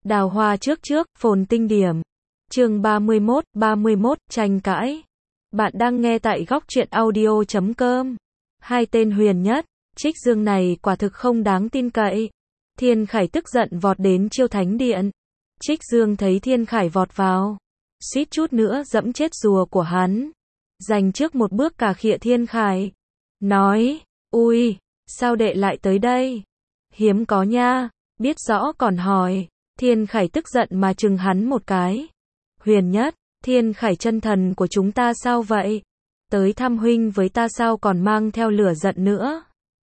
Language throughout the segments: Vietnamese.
Đào hoa trước trước, phồn tinh điểm. Chương 31, tranh cãi. Bạn đang nghe tại góc truyện audio.com. Hai tên Huyền Nhất, Trích Dương này quả thực không đáng tin cậy. Thiên Khải tức giận vọt đến Chiêu Thánh Điện. Trích Dương thấy Thiên Khải vọt vào, suýt chút nữa dẫm chết rùa của hắn. Giành trước một bước cà khịa Thiên Khải. Nói, ui, sao đệ lại tới đây? Hiếm có nha, biết rõ còn hỏi. Thiên Khải tức giận mà chừng hắn một cái. Huyền Nhất, Thiên Khải chân thần của chúng ta sao vậy? Tới thăm huynh với ta sao còn mang theo lửa giận nữa?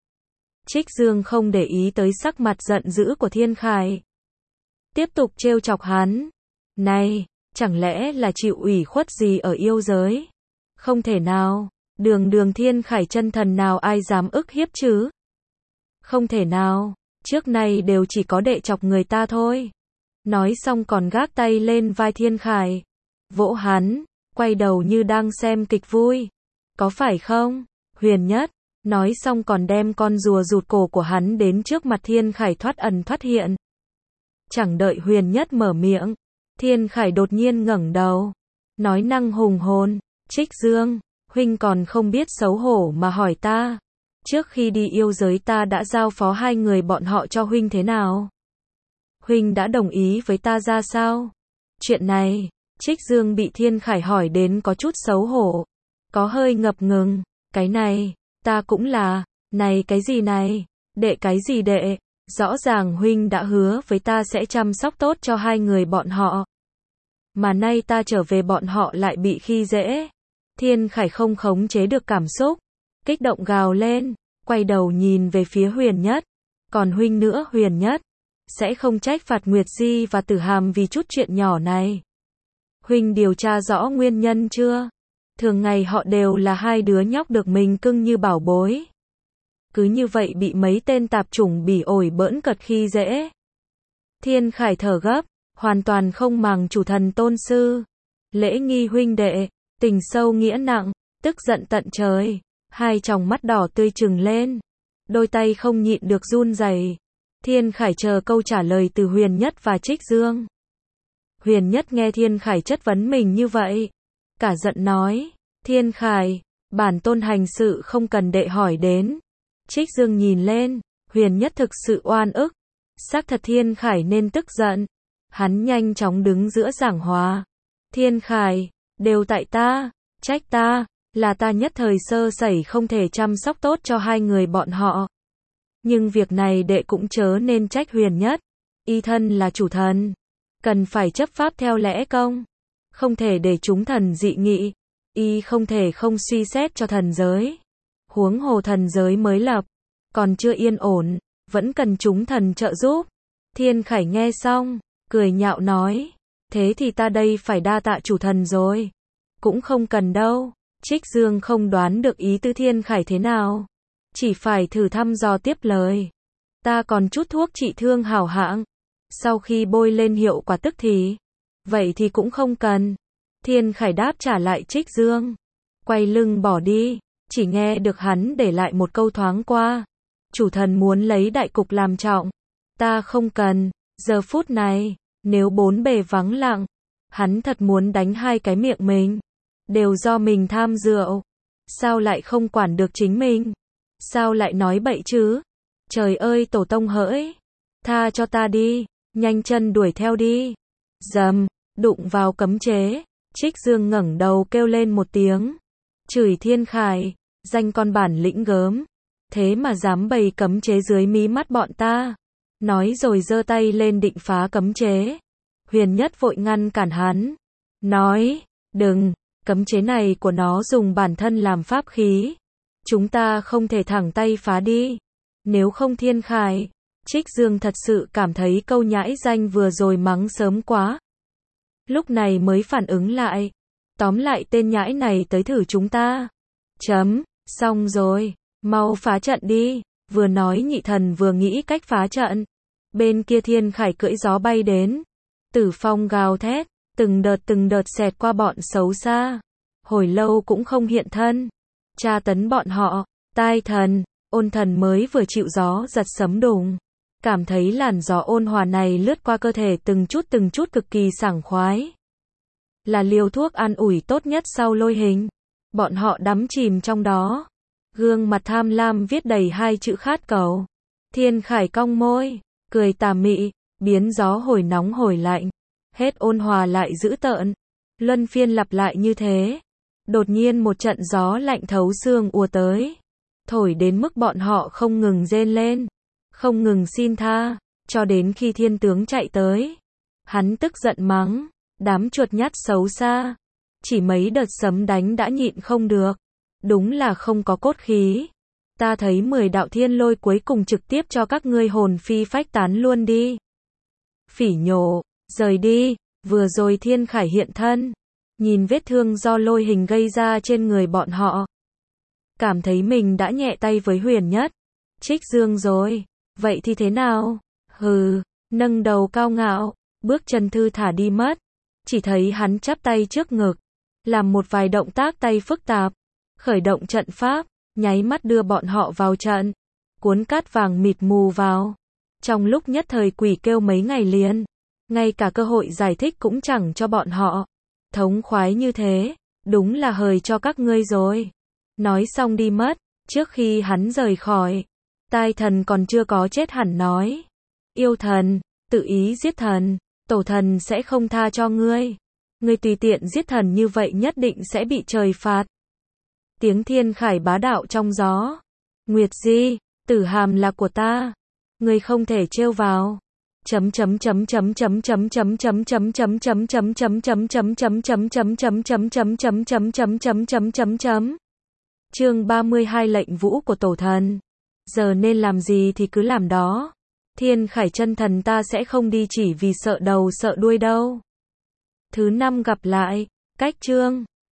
Trích Dương không để ý tới sắc mặt giận dữ của Thiên Khải. Tiếp tục trêu chọc hắn. Này, chẳng lẽ là chịu ủy khuất gì ở yêu giới? Không thể nào, đường Thiên Khải chân thần nào ai dám ức hiếp chứ? Không thể nào, trước nay đều chỉ có đệ chọc người ta thôi. Nói xong còn gác tay lên vai Thiên Khải, vỗ hắn, quay đầu như đang xem kịch vui. Có phải không, Huyền Nhất? Nói xong còn đem con rùa rụt cổ của hắn đến trước mặt Thiên Khải thoát ẩn thoát hiện. Chẳng đợi Huyền Nhất mở miệng, Thiên Khải đột nhiên ngẩng đầu, nói năng hùng hồn, Trích Dương, huynh còn không biết xấu hổ mà hỏi ta. Trước khi đi yêu giới ta đã giao phó hai người bọn họ cho huynh thế nào? Huynh đã đồng ý với ta ra sao? Chuyện này, Trích Dương bị Thiên Khải hỏi đến có chút xấu hổ, có hơi ngập ngừng. Cái này, ta cũng là, này cái gì này, đệ cái gì đệ, rõ ràng huynh đã hứa với ta sẽ chăm sóc tốt cho hai người bọn họ. Mà nay ta trở về bọn họ lại bị khi dễ. Thiên Khải không khống chế được cảm xúc, kích động gào lên, quay đầu nhìn về phía Huyền Nhất. Còn huynh nữa Huyền Nhất, sẽ không trách phạt Nguyệt Di và Tử Hàm vì chút chuyện nhỏ này. Huynh điều tra rõ nguyên nhân chưa? Thường ngày họ đều là hai đứa nhóc được mình cưng như bảo bối. Cứ như vậy bị mấy tên tạp chủng bỉ ổi bỡn cợt khi dễ. Thiên Khải thở gấp, hoàn toàn không màng chủ thần tôn sư. Lễ nghi huynh đệ, tình sâu nghĩa nặng, tức giận tận trời. Hai tròng mắt đỏ tươi trừng lên, đôi tay không nhịn được run rẩy. Thiên Khải chờ câu trả lời từ Huyền Nhất và Trích Dương. Huyền Nhất nghe Thiên Khải chất vấn mình như vậy, cả giận nói, Thiên Khải, bản tôn hành sự không cần đệ hỏi đến. Trích Dương nhìn lên, Huyền Nhất thực sự oan ức, xác thật Thiên Khải nên tức giận. Hắn nhanh chóng đứng giữa giảng hòa. Thiên Khải, đều tại ta, trách ta, là ta nhất thời sơ sẩy không thể chăm sóc tốt cho hai người bọn họ. Nhưng việc này đệ cũng chớ nên trách Huyền Nhất. Y thân là chủ thần, cần phải chấp pháp theo lẽ công, không thể để chúng thần dị nghị. Y không thể không suy xét cho thần giới. Huống hồ thần giới mới lập, còn chưa yên ổn, vẫn cần chúng thần trợ giúp. Thiên Khải nghe xong, cười nhạo nói, thế thì ta đây phải đa tạ chủ thần rồi. Cũng không cần đâu. Trích Dương không đoán được ý tứ Thiên Khải thế nào, chỉ phải thử thăm dò tiếp lời. Ta còn chút thuốc trị thương hảo hạng, sau khi bôi lên hiệu quả tức thì. Vậy thì cũng không cần. Thiên Khải đáp trả lại Trích Dương, quay lưng bỏ đi, chỉ nghe được hắn để lại một câu thoáng qua. Chủ thần muốn lấy đại cục làm trọng. Ta không cần. Giờ phút này, nếu bốn bề vắng lặng, hắn thật muốn đánh hai cái miệng mình. Đều do mình tham rượu. Sao lại không quản được chính mình? Sao lại nói bậy chứ? Trời ơi tổ tông hỡi! Tha cho ta đi, nhanh chân đuổi theo đi. Dầm, đụng vào cấm chế. Trích Dương ngẩng đầu kêu lên một tiếng. Chửi Thiên Khải, danh con bản lĩnh gớm. Thế mà dám bày cấm chế dưới mí mắt bọn ta. Nói rồi giơ tay lên định phá cấm chế. Huyền Nhất vội ngăn cản hắn. Nói, đừng. Cấm chế này của nó dùng bản thân làm pháp khí. Chúng ta không thể thẳng tay phá đi. Nếu không Thiên Khải. Trích Dương thật sự cảm thấy câu nhãi danh vừa rồi mắng sớm quá. Lúc này mới phản ứng lại. Tóm lại tên nhãi này tới thử chúng ta. Xong rồi. Mau phá trận đi. Vừa nói nhị thần vừa nghĩ cách phá trận. Bên kia Thiên Khải cưỡi gió bay đến. Tử phong gào thét. Từng đợt xẹt qua bọn xấu xa. Hồi lâu cũng không hiện thân. Tra tấn bọn họ. Tai thần, ôn thần mới vừa chịu gió giật sấm đùng. cảm thấy làn gió ôn hòa này lướt qua cơ thể từng chút cực kỳ sảng khoái. Là liều thuốc an ủi tốt nhất sau lôi hình. Bọn họ đắm chìm trong đó. Gương mặt tham lam viết đầy hai chữ khát cầu. Thiên Khải cong môi, cười tà mị, biến gió hồi nóng hồi lạnh. Hết ôn hòa lại dữ tợn. Luân phiên lặp lại như thế. Đột nhiên một trận gió lạnh thấu xương ùa tới. Thổi đến mức bọn họ không ngừng rên lên. Không ngừng xin tha. Cho đến khi thiên tướng chạy tới. Hắn tức giận mắng. Đám chuột nhắt xấu xa. Chỉ mấy đợt sấm đánh đã nhịn không được. Đúng là không có cốt khí. Ta thấy 10 đạo thiên lôi cuối cùng trực tiếp cho các ngươi hồn phi phách tán luôn đi. Phỉ nhổ, rời đi. Vừa rồi Thiên Khải hiện thân. Nhìn vết thương do lôi hình gây ra trên người bọn họ. Cảm thấy mình đã nhẹ tay với Huyền Nhất. Trích Dương rồi. Vậy thì thế nào? Hừ, nâng đầu cao ngạo. Bước chân thư thả đi mất. Chỉ thấy hắn chắp tay trước ngực. Làm một vài động tác tay phức tạp. Khởi động trận pháp. Nháy mắt đưa bọn họ vào trận. Cuốn cát vàng mịt mù vào. Trong lúc nhất thời quỷ kêu mấy ngày liền. Ngay cả cơ hội giải thích cũng chẳng cho bọn họ. Thống khoái như thế. Đúng là hời cho các ngươi rồi. Nói xong đi mất. Trước khi hắn rời khỏi. Tai thần còn chưa có chết hẳn nói. Yêu thần, tự ý giết thần. Tổ thần sẽ không tha cho ngươi. Ngươi tùy tiện giết thần như vậy nhất định sẽ bị trời phạt. Tiếng Thiên Khải bá đạo trong gió. Nguyệt Di, tử hàm là của ta. Ngươi không thể trêu vào. Chương 32 lệnh vũ của tổ thần. Giờ nên làm gì thì cứ làm đó. Thiên Khải chân thần ta sẽ không đi chỉ vì sợ đầu sợ đuôi đâu. Thứ 5 gặp lại. Cách chương